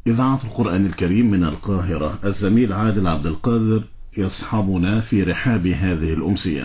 إذاعة القرآن الكريم من القاهرة، الزميل عادل عبد القادر يصحبنا في رحاب هذه الأمسية.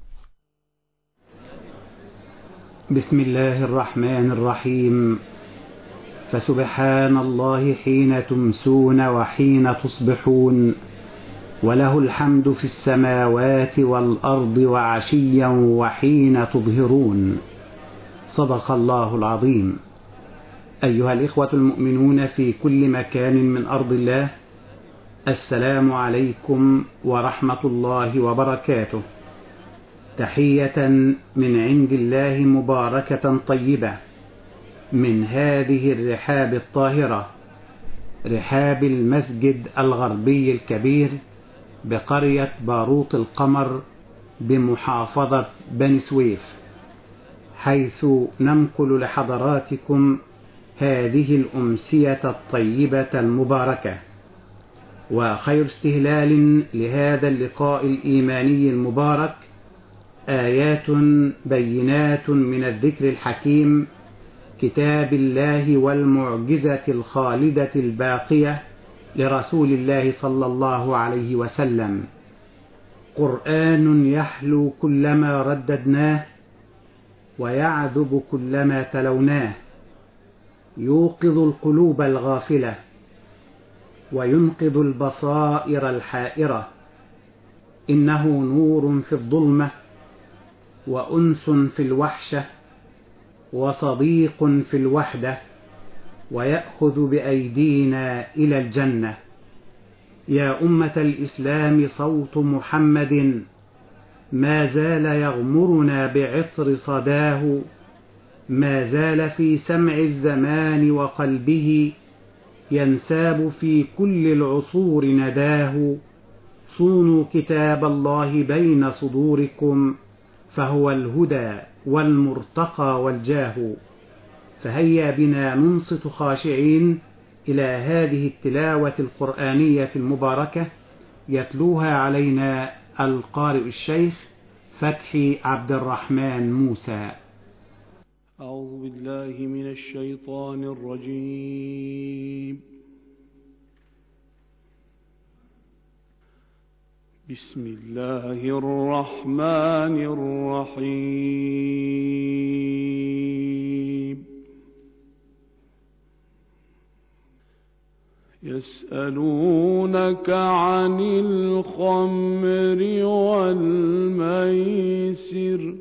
بسم الله الرحمن الرحيم. فسبحان الله حين تمسون وحين تصبحون، وله الحمد في السماوات والأرض وعشيا وحين تظهرون. صدق الله العظيم. أيها الإخوة المؤمنون في كل مكان من أرض الله، السلام عليكم ورحمة الله وبركاته. تحية من عند الله مباركة طيبة من هذه الرحاب الطاهرة، رحاب المسجد الغربي الكبير بقرية باروت القمر بمحافظة بني سويف، حيث ننقل لحضراتكم هذه الأمسية الطيبة المباركة. وخير استهلال لهذا اللقاء الإيماني المبارك آيات بينات من الذكر الحكيم، كتاب الله والمعجزة الخالدة الباقية لرسول الله صلى الله عليه وسلم، قرآن يحلو كلما رددناه ويعذب كلما تلوناه، يوقظ القلوب الغافلة وينقذ البصائر الحائرة. إنه نور في الظلمة وأنس في الوحشة وصديق في الوحدة، ويأخذ بأيدينا إلى الجنة. يا أمة الإسلام، صوت محمد ما زال يغمرنا بعطر صداه، ما زال في سمع الزمان وقلبه ينساب في كل العصور نداه. صونوا كتاب الله بين صدوركم، فهو الهدى والمرتقى والجاه. فهيا بنا ننصت خاشعين إلى هذه التلاوة القرآنية المباركة، يتلوها علينا القارئ الشيخ فتحي عبد الرحمن موسى. أعوذ بالله من الشيطان الرجيم. بسم الله الرحمن الرحيم. يسألونك عن الخمر والميسر،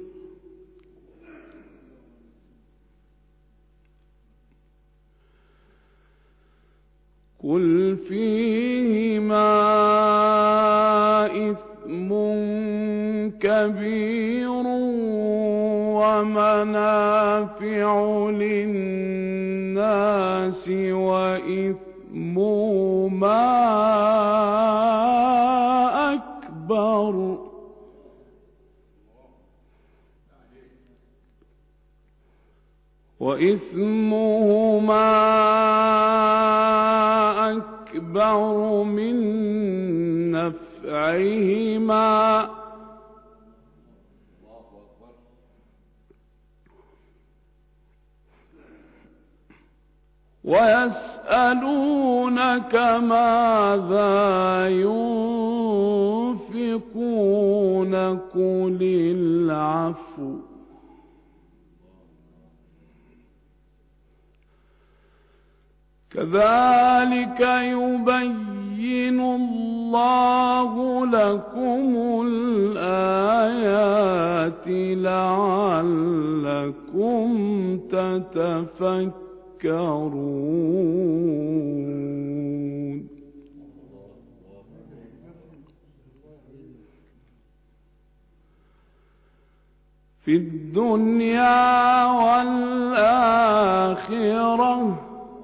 قل فيهما إثم كبير ومنافع للناس وإثمهما أكبر من نفعهما، ويسألونك ماذا ينفقون، قل العفو، كذلك يبين الله لكم الآيات لعلكم تتفكرون. في الدنيا والآخرة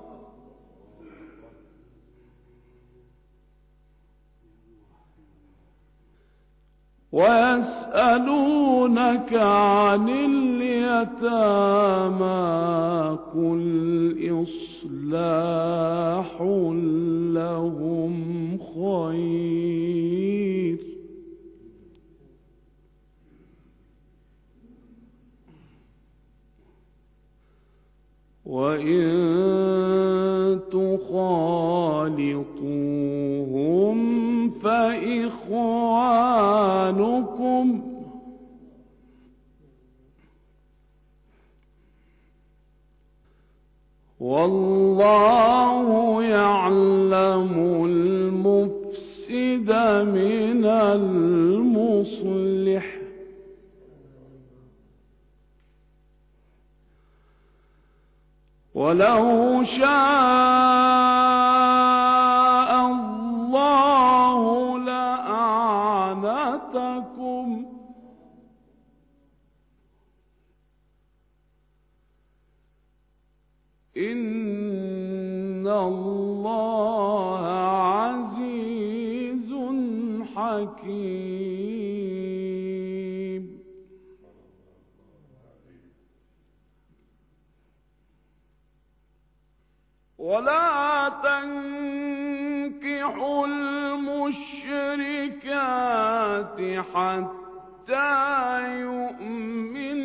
ويسألونك عن اليتامى، قل إصلاح لهم خير، وإن تخالطوا تخالطوهم فإخوانكم والله يعلم المفسد من المصلح ولو شاء الله لأعنتكم إن الله عزيز حكيم ولا تنكحوا المشركات حتى يؤمن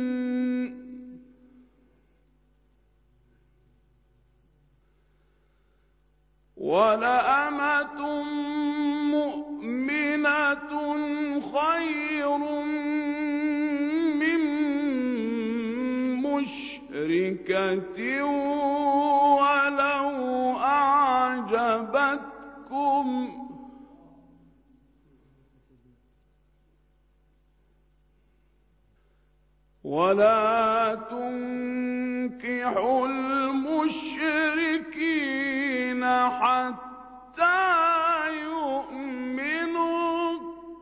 ولأمة مؤمنة خير من مشركة ولو أعجبتكم ولا تنكحوا المشركين حتى يؤمنوا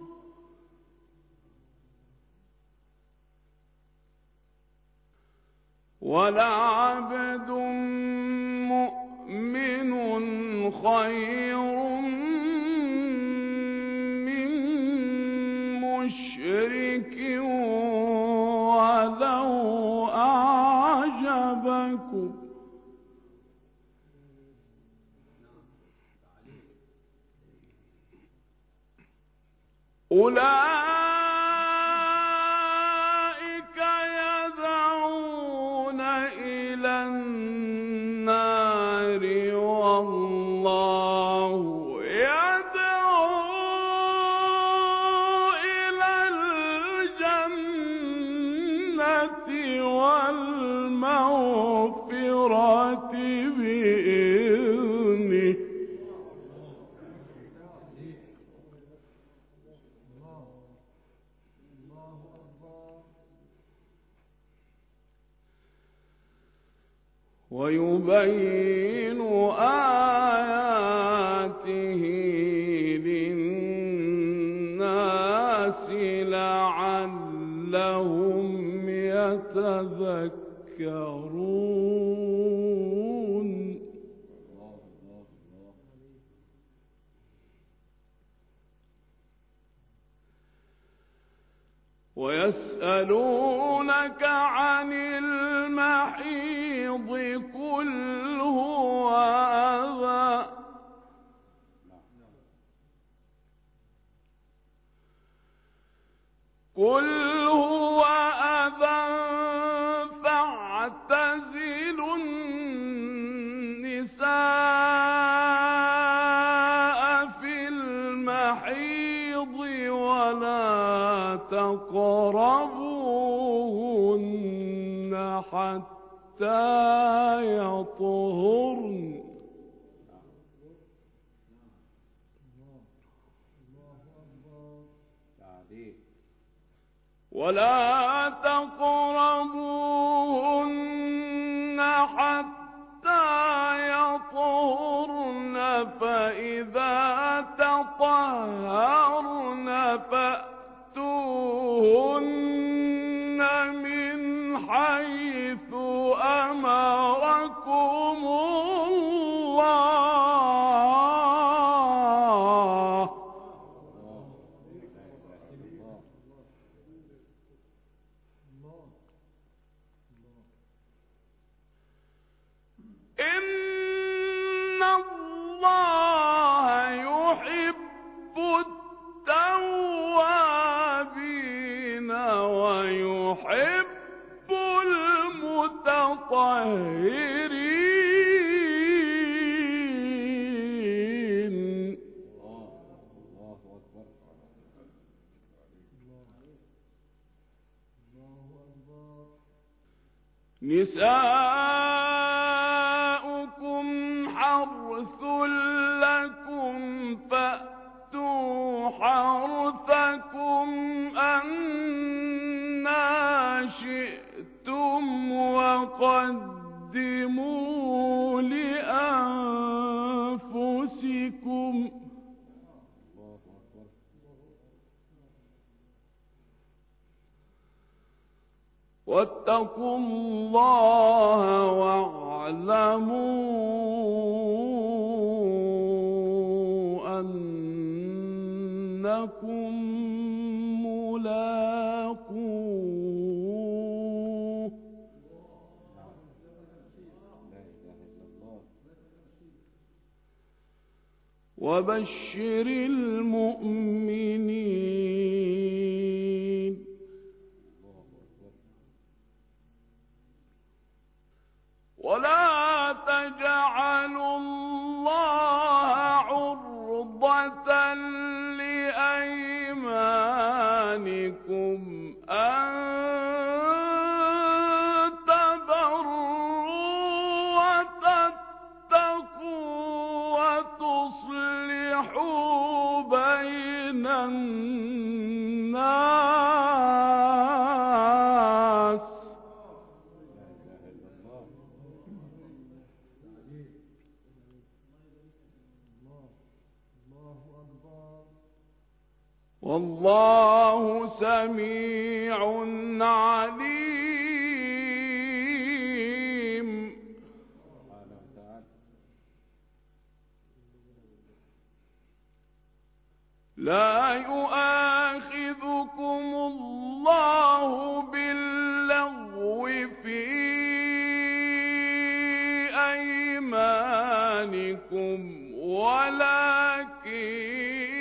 ولعبد مؤمن خير من مشرك ولو أعجبكم أولئك يدعون إلى النار والله يدعو إلى الجنة والمغفرة بإذنه ويبين آياته للناس لعلهم يتذكرون ويسألونك عن المحيض قل هو أذى فاعتزلوا النساء في المحيض ولا تقربوهن حتى يطهرن ولا تقربوهن حتى يطهرن فإذا تطهرن فأتوهن من حيث أمركم الله إن الله يحب التوابين ويحب المتطهرين نساؤكم حرث لكم فأتوا حرثكم أنى شئتم وقدموا لأنفسكم واتقوا الله واعلموا أنكم ملاقوه وبشر المؤمنين ولا تجعلوا الله عرضة لأيمانكم أن تبروا وتتقوا وتصلحوا بين الناس والله سميع عليم لا يؤاخذكم الله باللغو في أيمانكم ولكن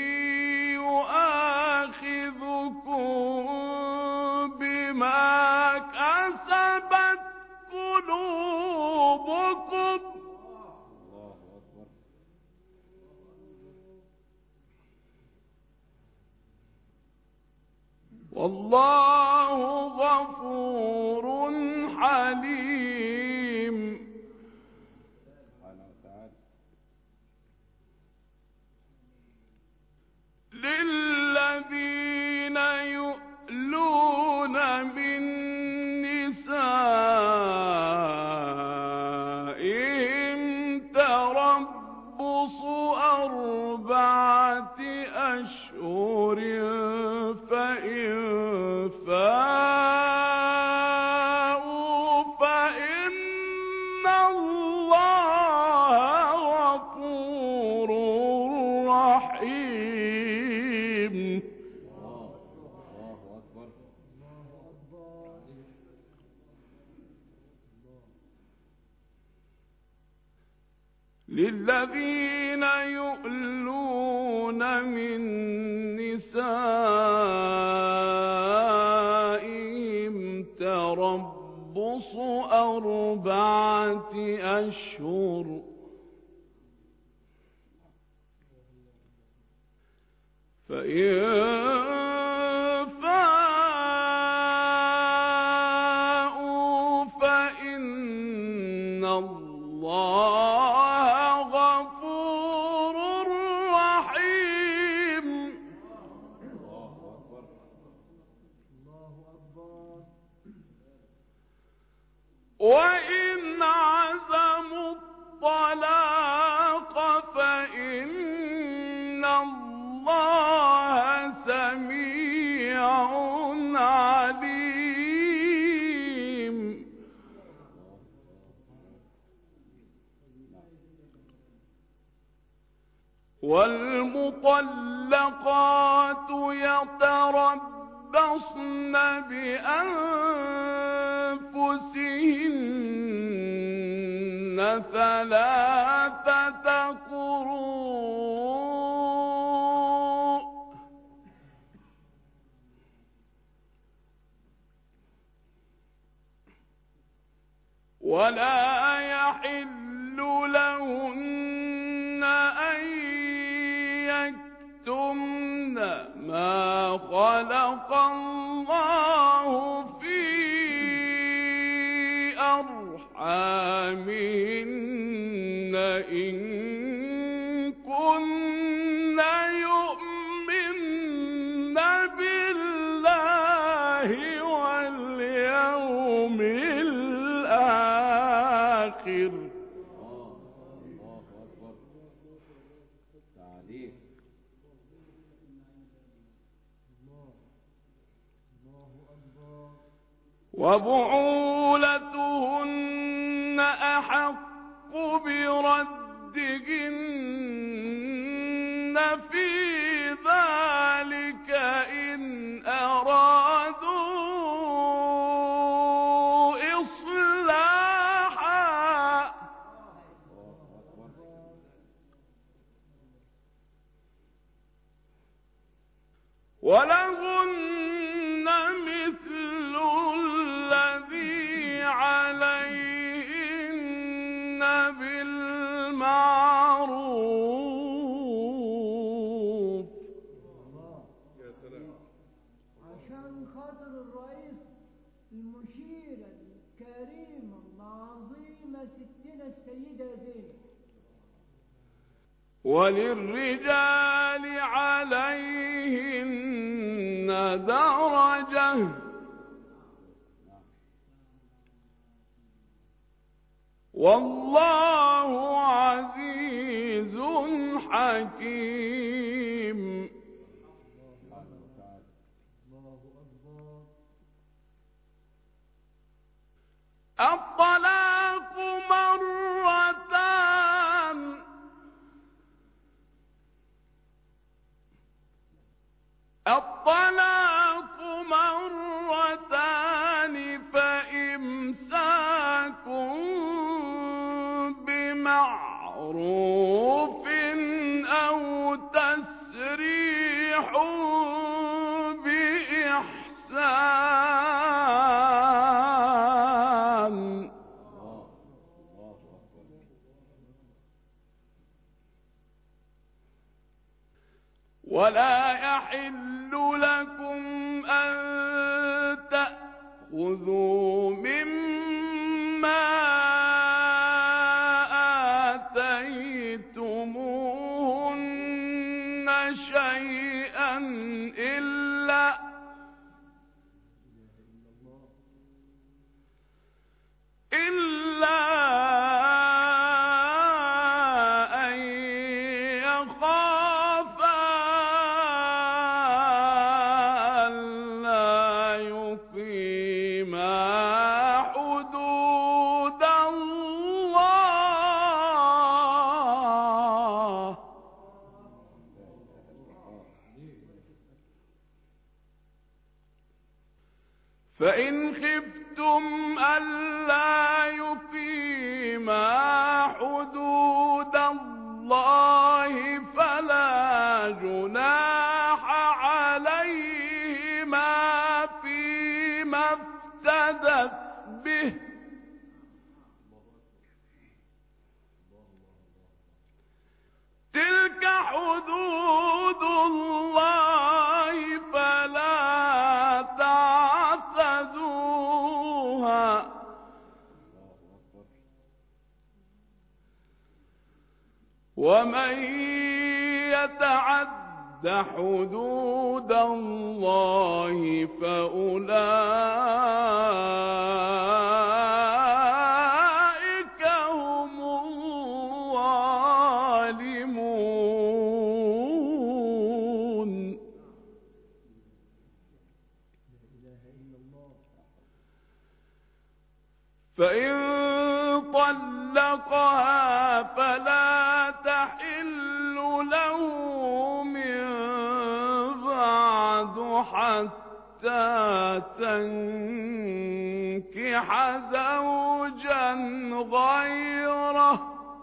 بما كسبت قلوبكم والله غفور حليم للذين يؤلون من نسائهم تربص 4 أشهر فإن فاءوا فإن الله غفور رحيم للذين يؤلون من نسائهم تربص 4 أشهر فإن فاءوا فإن الله غفور رحيم وإن عزموا الطلاق فإن الله سميع عليم والمطلقات يتربصن بأنفسهن 3 قروء ولا يحل لهن أن يكتمن ما خلق الله في أرحامهن إن كن يؤمن بالله واليوم الآخر. وبعولتهن أحق بردهن في ذلك إن أرادوا إصلاحا. ولهن مثل الذي عليهن بالمعروف. يا سلام. عشان خاطر الرئيس المشير الكريم العظيمة ستنا السيدة زينب. وللرجال عليهن درجة والله عزيز حكيم. الطلاق مرتان. الطلاق مرتان فإمساك بمعروف أو تسريح بإحسان. ولا يحل لكم أن تأخذوا مما آتيتموهن شيئا إلا أن يخافا ألا يقيما حدود الله. فإن خفتم ألا يقيما حدود الله فلا جناح عليهما فيما افتدت به. تلك حدود الله فلا تعتدوها. ومن يتعد حدود الله فأولئك هم الظالمون. فإن طلقها فلا تحل له من بعد حتى تنكح زوجا غيره.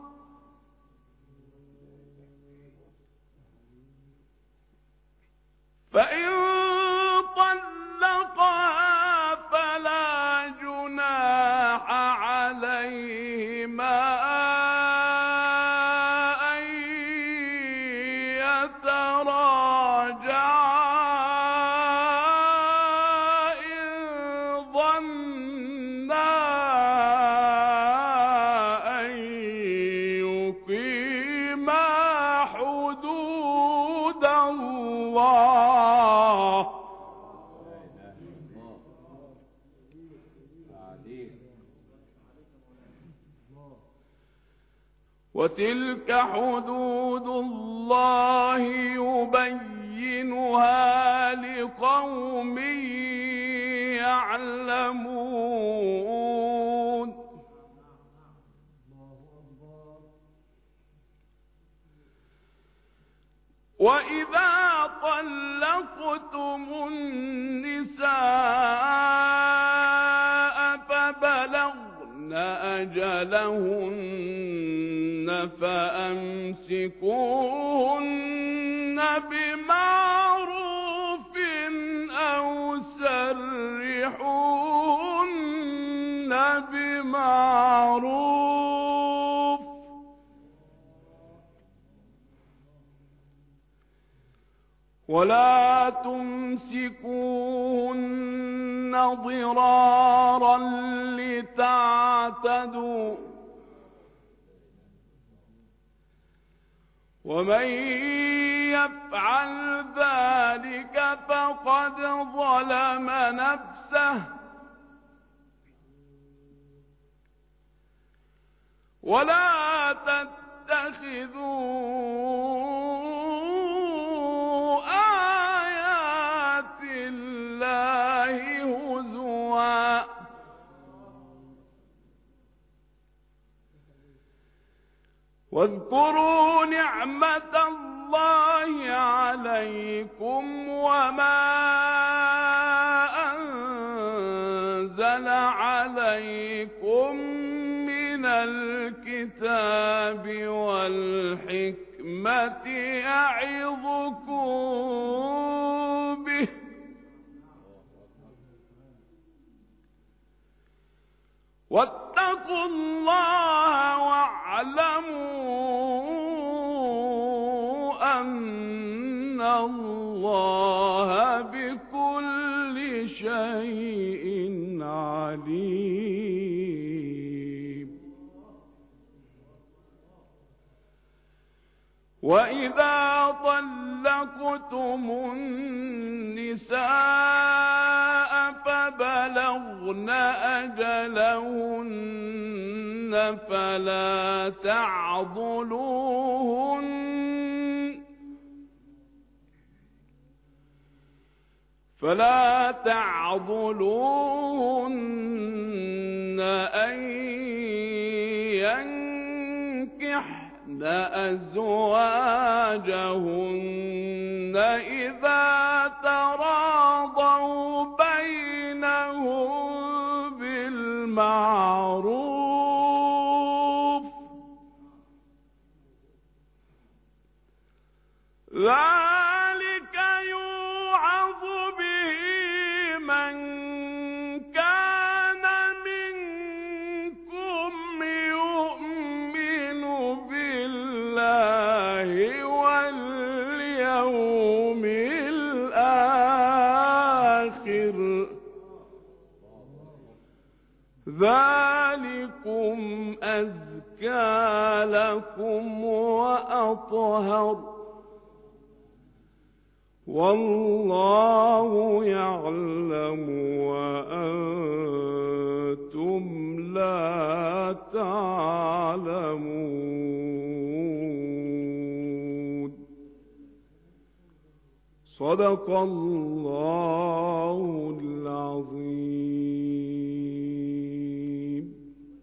فإن طلقها فلا جناح عليهما أن يتراجعا إن ظنا الله. وتلك حدود الله يبينها لقوم يعلمون. وإذا طلقتم النساء فبلغن أجلهن فأمسكوهن بمعروف أو سرحوهن بمعروف ولا تمسكوهن ضرارا لتعتدوا ومن يفعل ذلك فقد ظلم نفسه ولا تتخذوا آيات الله هزوا واذكروا نعمة الله عليكم وما أنزل عليكم من الكتاب والحكمة يعظكم به واتقوا الله واعلموا أن الله بكل شيء عليم. وإذا طلقتم النساء فبلغن أجلهن فلا تعضلوهن أن ينكحن أزواجهن إذا تراضوا بينهم بالمعروف ذلك يوعظ به من كان منكم يؤمن بالله واليوم الآخر ذلكم أزكى لكم وأطهر والله يعلم وأنتم لا تعلمون. صدق الله العظيم.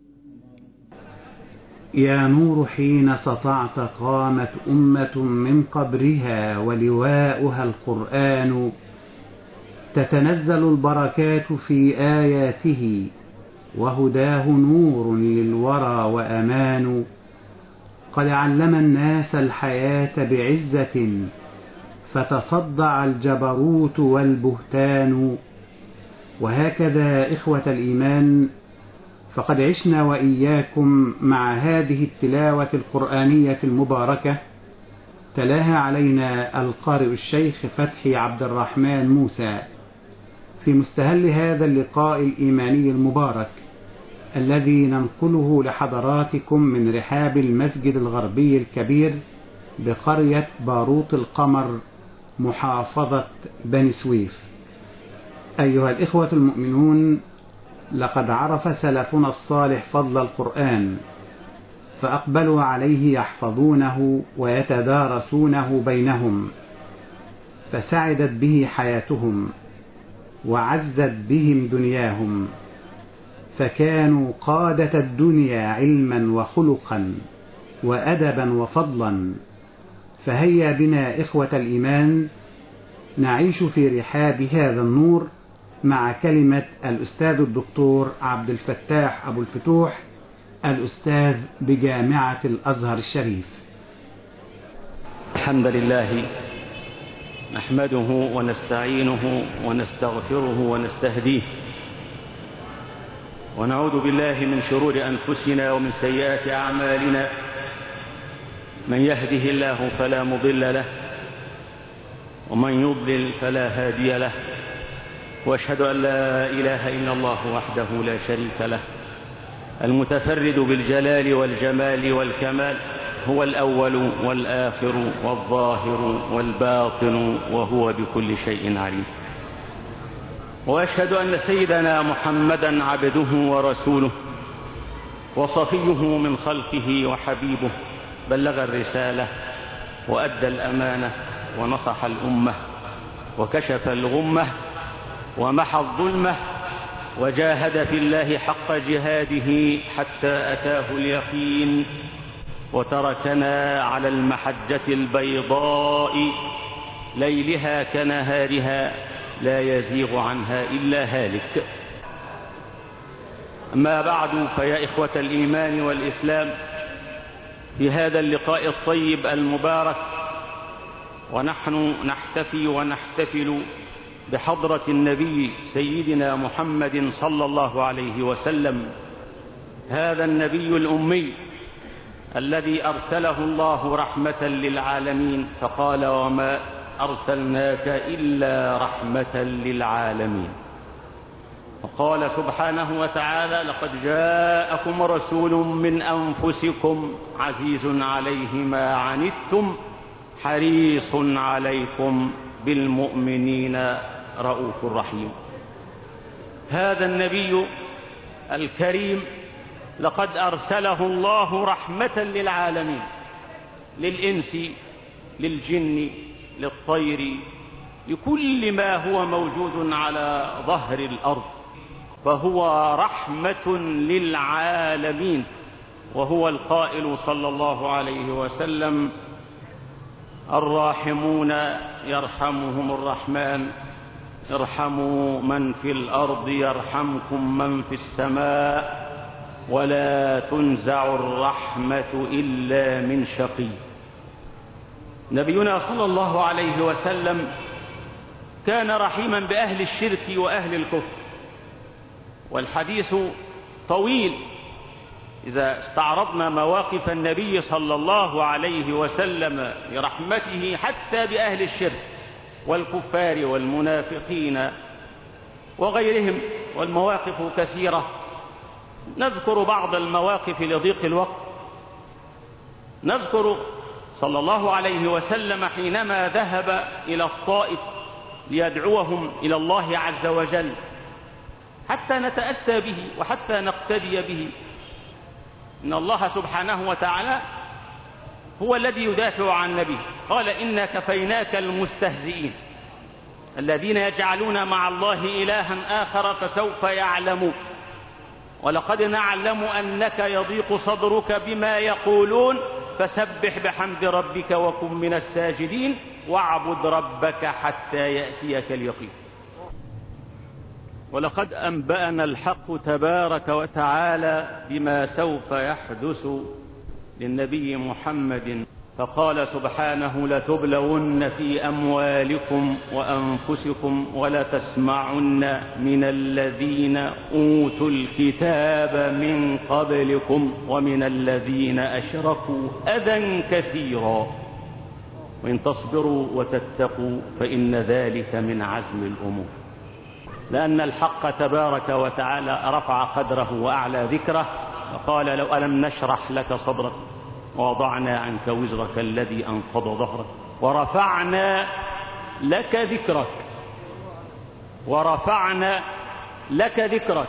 يا نور حين سطعت قامت أمة من قبرها ولواؤها القرآن تتنزل البركات في آياته وهداه نور للورى وأمان قد علم الناس الحياة بعزة فتصدع الجبروت والبهتان. وهكذا إخوة الإيمان فقد عشنا وإياكم مع هذه التلاوة القرآنية المباركة تلاها علينا القارئ الشيخ فتحي عبد الرحمن موسى في مستهل هذا اللقاء الإيماني المبارك الذي ننقله لحضراتكم من رحاب المسجد الغربي الكبير بقرية باروت القمر محافظة بني سويف. أيها الإخوة المؤمنون، لقد عرف سلفنا الصالح فضل القرآن، فأقبلوا عليه يحفظونه ويتدارسونه بينهم، فسعدت به حياتهم وعزت بهم دنياهم، فكانوا قادة الدنيا علما وخلقا وأدبا وفضلا. فهيا بنا إخوة الإيمان نعيش في رحاب هذا النور مع كلمة الأستاذ الدكتور عبد الفتاح أبو الفتوح، الأستاذ بجامعة الأزهر الشريف. الحمد لله نحمده ونستعينه ونستغفره ونستهديه، ونعوذ بالله من شرور أنفسنا ومن سيئات أعمالنا. من يهده الله فلا مضل له، ومن يضلل فلا هادي له، وأشهد أن لا إله إلا الله وحده لا شريك له، المتفرد بالجلال والجمال والكمال، هو الأول والآخر والظاهر والباطن، وهو بكل شيء عليم. وأشهد أن سيدنا محمدا عبده ورسوله وصفيه من خلقه وحبيبه، بلغ الرسالة وأدى الأمانة ونصح الأمة وكشف الغمة ومحى الظلمة، وجاهد في الله حق جهاده حتى أتاه اليقين، وتركنا على المحجة البيضاء ليلها كنهارها لا يزيغ عنها إلا هالك. أما بعد، فيا إخوة الإيمان والإسلام، في هذا اللقاء الطيب المبارك ونحن نحتفي ونحتفل بحضرة النبي سيدنا محمد صلى الله عليه وسلم، هذا النبي الأمي الذي أرسله الله رحمة للعالمين، فقال: وما أرسلناك إلا رحمة للعالمين. وقال سبحانه وتعالى: لقد جاءكم رسول من أنفسكم عزيز عليه ما عنتم حريص عليكم بالمؤمنين رؤوف رحيم. هذا النبي الكريم لقد أرسله الله رحمة للعالمين، للإنس للجن للطير، لكل ما هو موجود على ظهر الأرض، فهو رحمة للعالمين. وهو القائل صلى الله عليه وسلم: الراحمون يرحمهم الرحمن، ارحموا من في الأرض يرحمكم من في السماء، ولا تنزع الرحمة إلا من شقي. نبينا صلى الله عليه وسلم كان رحيما بأهل الشرك وأهل الكفر، والحديث طويل. إذا استعرضنا مواقف النبي صلى الله عليه وسلم برحمته حتى بأهل الشرك والكفار والمنافقين وغيرهم، والمواقف كثيرة، نذكر بعض المواقف لضيق الوقت. نذكر صلى الله عليه وسلم حينما ذهب إلى الطائف ليدعوهم إلى الله عز وجل، حتى نتأسى به وحتى نقتدي به. إن الله سبحانه وتعالى هو الذي يدافع عن نبيه، قال: إنا كفيناك المستهزئين الذين يجعلون مع الله إلها آخر فسوف يعلمون، ولقد نعلم أنك يضيق صدرك بما يقولون فسبح بحمد ربك وكن من الساجدين واعبد ربك حتى يأتيك اليقين. ولقد أنبأنا الحق تبارك وتعالى بما سوف يحدث للنبي محمد، فقال سبحانه: لتبلون في أموالكم وأنفسكم ولتسمعن من الذين أوتوا الكتاب من قبلكم ومن الذين أشركوا أذى كثيرا وإن تصبروا وتتقوا فإن ذلك من عزم الأمور. لأن الحق تبارك وتعالى رفع قدره وأعلى ذكره، وقال: لو ألم نشرح لك صدرك ووضعنا عنك وزرك الذي أنقض ظهرك ورفعنا لك ذكرك ورفعنا لك ذكرك.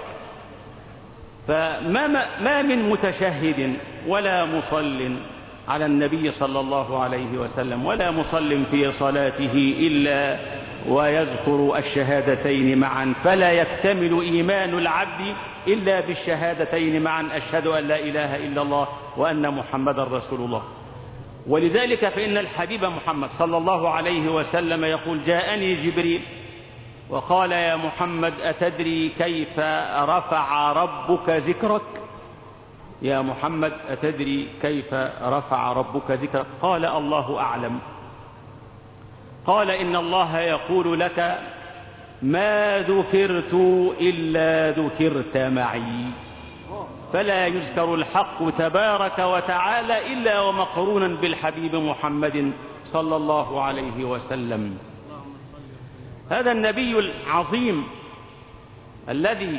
فما من متشهد ولا مصل على النبي صلى الله عليه وسلم ولا مصل في صلاته إلا ويذكر الشهادتين معا، فلا يكتمل إيمان العبد إلا بالشهادتين معا، أشهد أن لا إله إلا الله وأن محمدا رسول الله. ولذلك فإن الحبيب محمد صلى الله عليه وسلم يقول: جاءني جبريل وقال: يا محمد أتدري كيف رفع ربك ذكرك؟ يا محمد أتدري كيف رفع ربك ذكرك؟ قال: الله أعلم. قال: إن الله يقول لك: ما ذكرت إلا ذكرت معي. فلا يذكر الحق تبارك وتعالى إلا ومقرونا بالحبيب محمد صلى الله عليه وسلم. هذا النبي العظيم الذي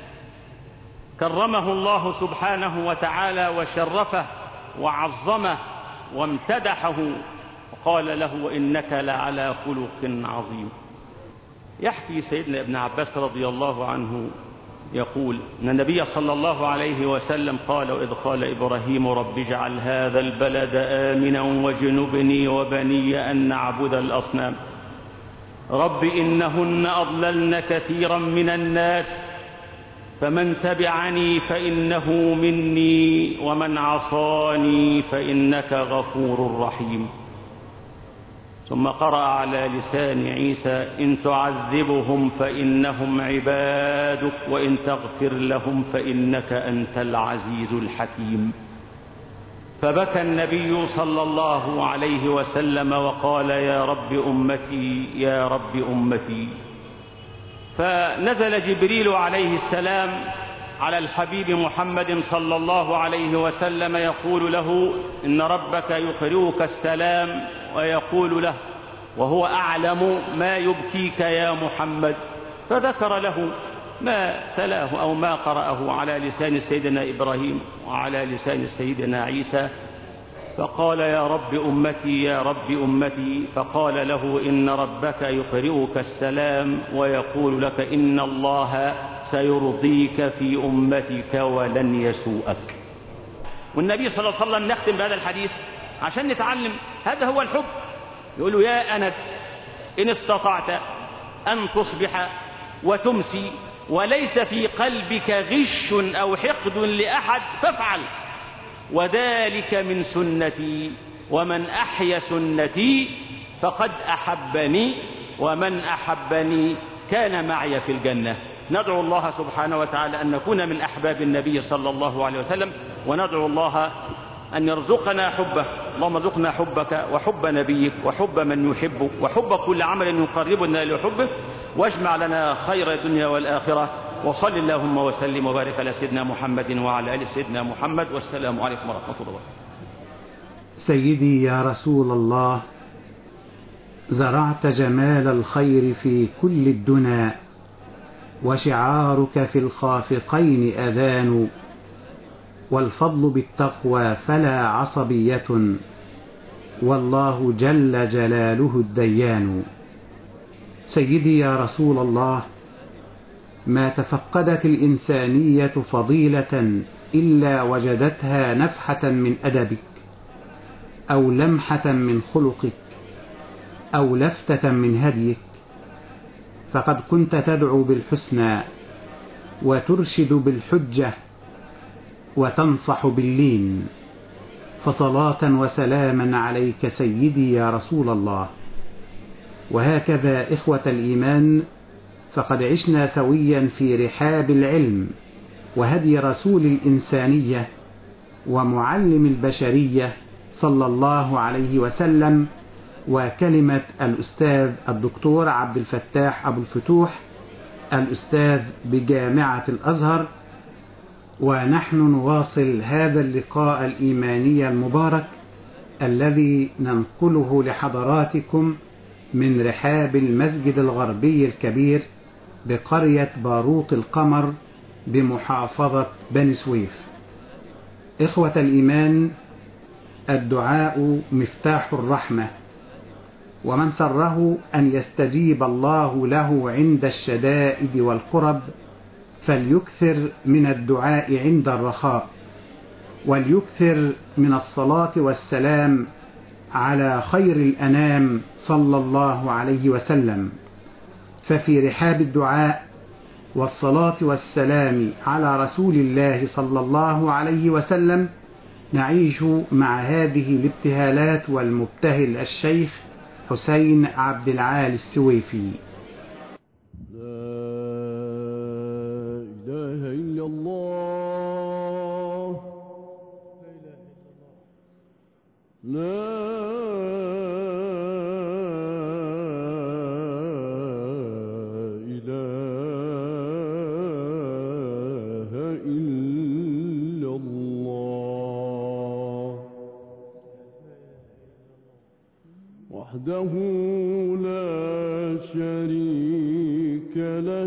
كرمه الله سبحانه وتعالى وشرفه وعظمه وامتدحه وقال له: وإنك لعلى خلق عظيم. يحكي سيدنا ابن عباس رضي الله عنه يقول أن النبي صلى الله عليه وسلم قال: وإذ قال إبراهيم رب اجعل هذا البلد آمنا واجنبني وبني أن نعبد الأصنام رب إنهن أضللن كثيرا من الناس فمن تبعني فإنه مني ومن عصاني فإنك غفور رحيم. ثم قرأ على لسان عيسى: إن تعذبهم فإنهم عبادك وإن تغفر لهم فإنك أنت العزيز الحكيم. فبكى النبي صلى الله عليه وسلم وقال: يا رب أمتي يا رب أمتي. فنزل جبريل عليه السلام على الحبيب محمد صلى الله عليه وسلم يقول له: إن ربك يقرئك السلام، ويقول له وهو أعلم ما يبكيك يا محمد. فذكر له ما تلاه أو ما قرأه على لسان سيدنا إبراهيم وعلى لسان سيدنا عيسى، فقال: يا رب أمتي يا رب أمتي. فقال له: إن ربك يقرئك السلام ويقول لك إن الله سيرضيك في أمتك ولن يسوءك. والنبي صلى الله عليه وسلم نختم بهذا الحديث عشان نتعلم هذا هو الحب. يقول له: يا أنس إن استطعت أن تصبح وتمسي وليس في قلبك غش أو حقد لأحد فافعل، وذلك من سنتي، ومن أحيا سنتي فقد أحبني، ومن أحبني كان معي في الجنة. ندعو الله سبحانه وتعالى أن نكون من أحباب النبي صلى الله عليه وسلم، وندعو الله أن يرزقنا حبه. اللهم ارزقنا حبك وحب نبيك وحب من يحبك وحب كل عمل يقربنا لحبه، واجمع لنا خير الدنيا والآخرة. وصل اللهم وسلم وبارك على سيدنا محمد وعلى آل سيدنا محمد، والسلام عليكم ورحمة الله. سيدي يا رسول الله، زرعت جمال الخير في كل الدنا، وشعارك في الخافقين أذان، والفضل بالتقوى فلا عصبية، والله جل جلاله الديان. سيدي يا رسول الله، ما تفقدت الإنسانية فضيلة إلا وجدتها نفحة من أدبك، أو لمحة من خلقك، أو لفتة من هديك. فقد كنت تدعو بالحسنى وترشد بالحجة وتنصح باللين، فصلاة وسلاما عليك سيدي يا رسول الله. وهكذا إخوة الإيمان، فقد عشنا سويا في رحاب العلم وهدي رسول الإنسانية ومعلم البشرية صلى الله عليه وسلم، وكلمة الأستاذ الدكتور عبد الفتاح أبو الفتوح، الأستاذ بجامعة الأزهر. ونحن نواصل هذا اللقاء الإيماني المبارك الذي ننقله لحضراتكم من رحاب المسجد الغربي الكبير بقرية باروت القمر بمحافظة بني سويف. إخوة الإيمان، الدعاء مفتاح الرحمة، ومن سره أن يستجيب الله له عند الشدائد والكرب فليكثر من الدعاء عند الرخاء، وليكثر من الصلاة والسلام على خير الأنام صلى الله عليه وسلم. ففي رحاب الدعاء والصلاة والسلام على رسول الله صلى الله عليه وسلم نعيش مع هذه الابتهالات والمبتهل الشيخ حسين عبد العال السويفي. لا إله إلا الله، لا إله إلا الله وحده لا شريك له،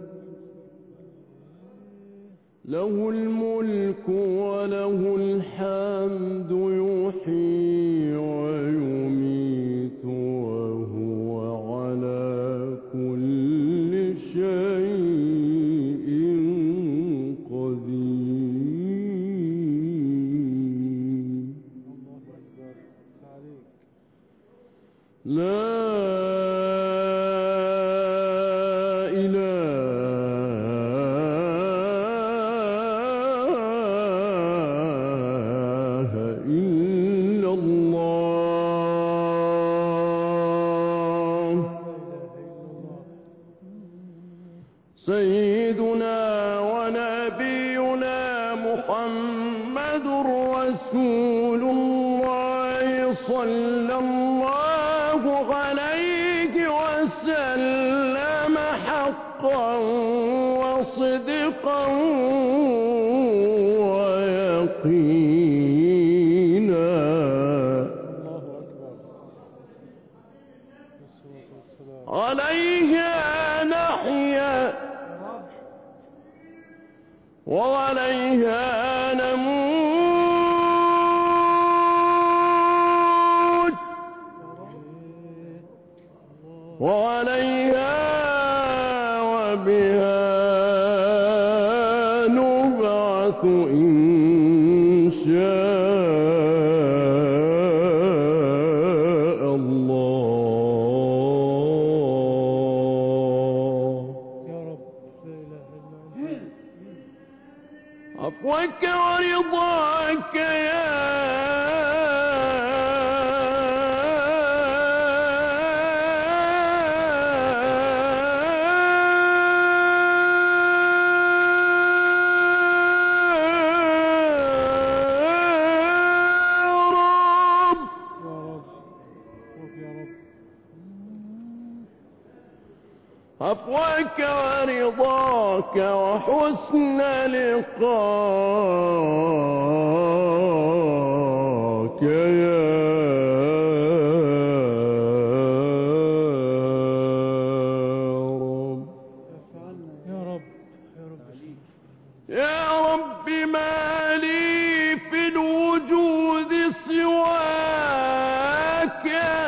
له الملك وله الحمد يحيي ويميت وهو على كل شيء قدير. لا سيدنا ونبينا محمد رسول الله صلى الله عليه وسلم حقا وصدقا ويقينا. عليها نحيا وعليها نموت وعليها وبها نبعث إن شاء الله. عفوك ورضاك يا عفوك ورضاك وحسن لقاك يا رب. يا رب ما لي في الوجود سواك،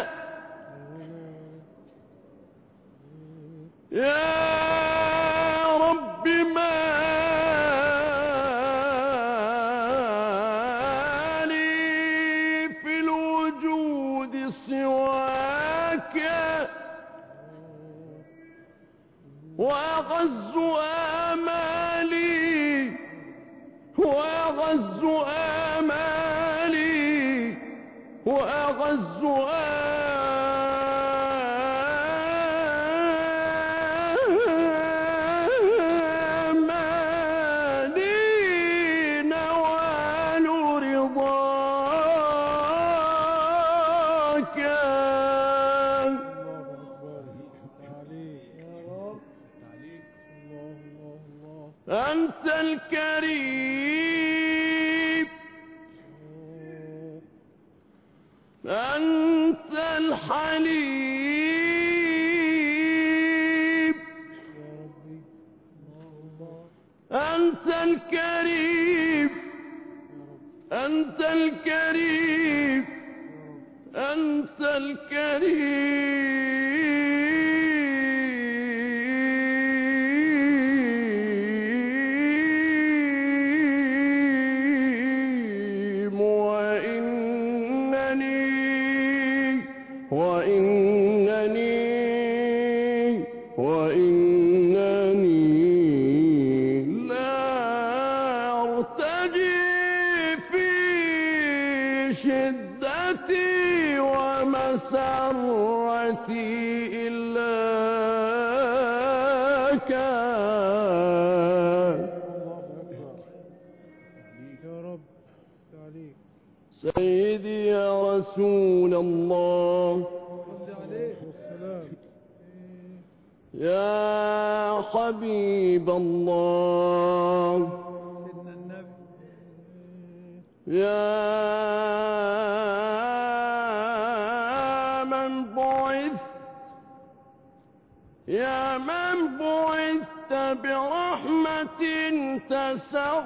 يا رب ما لي في الوجود سواك، وأعز آمالي وأعز آمالي وأعز أنت الكريم، أنت الحليم، أنت الكريم، أنت الكريم، أنت الكريم وإنني لا أرتجي في شدتي ومسرتي إلاك يا رب عليك سيدي يا رسول الله يا حبيب الله يا من بعثت برحمة تسع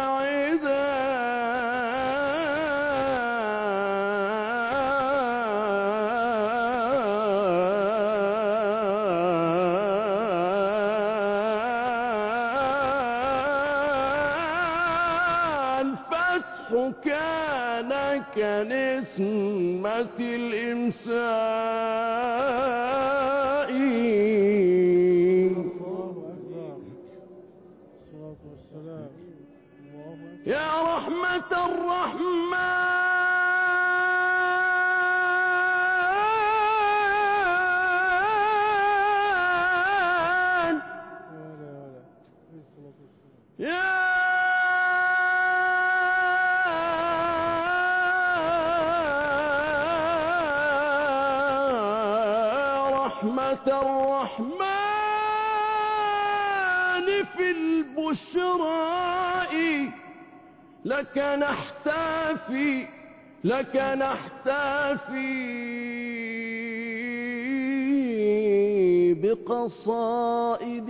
الفتح كان كنسمة الإمساء يا رحمة الرحمن يا رحمة الرحمن في البشراء لك نحتفي بقصائد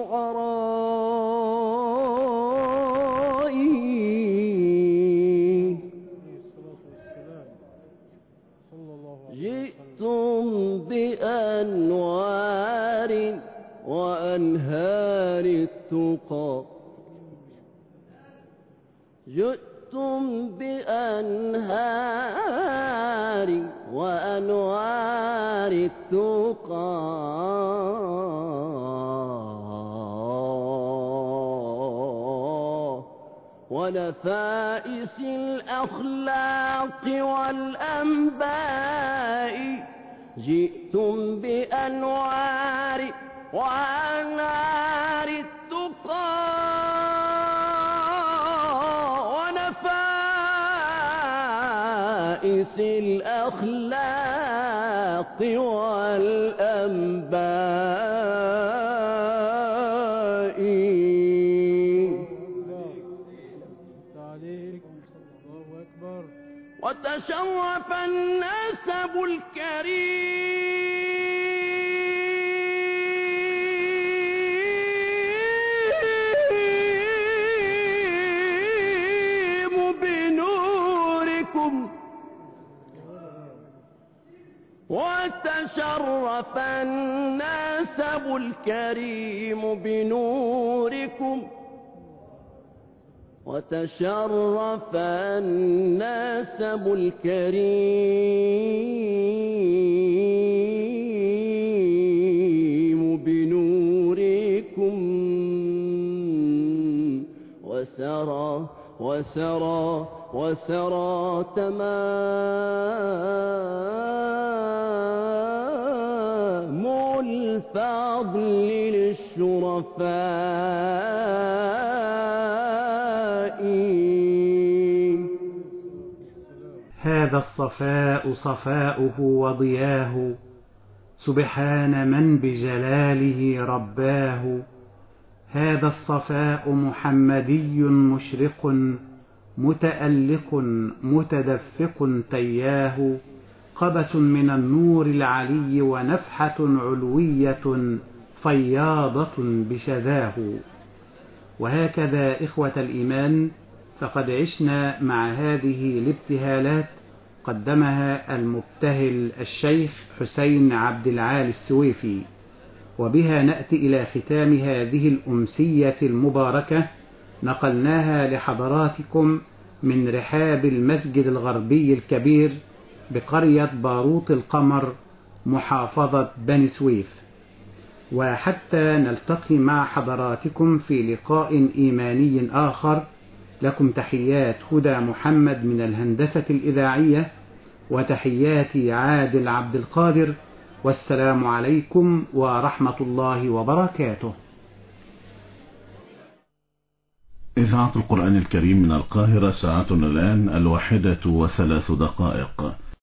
الشعراء جئتم بأنوار وأنهار التقى جئتم بأنهار وأنوار التقى ونفائس الأخلاق والأنباء جئتم بأنوار وأنوار التقى ونفائس الأخلاق والأنباء وتشرف النسب الكريم بنوركم وتشرف النسب الكريم بنوركم وتشرف النسب الكريم بنوركم وسرى تمام الفضل للشرفاء هذا الصفاء صفاؤه وضياه سبحان من بجلاله رباه هذا الصفاء محمدي مشرق متألق متدفق تياه قبس من النور العلي ونفحة علوية فياضة بشذاه. وهكذا إخوة الإيمان فقد عشنا مع هذه الابتهالات قدمها المبتهل الشيخ حسين عبد العالي السويفي، وبها نأتي إلى ختام هذه الأمسية المباركة، نقلناها لحضراتكم من رحاب المسجد الغربي الكبير بقرية باروت القمر محافظة بني سويف. وحتى نلتقي مع حضراتكم في لقاء إيماني آخر، لكم تحيات هدى محمد من الهندسة الإذاعية، وتحياتي عادل عبد القادر، والسلام عليكم ورحمة الله وبركاته. إذاعة القرآن الكريم من القاهرة، ساعتنا الآن 13:03.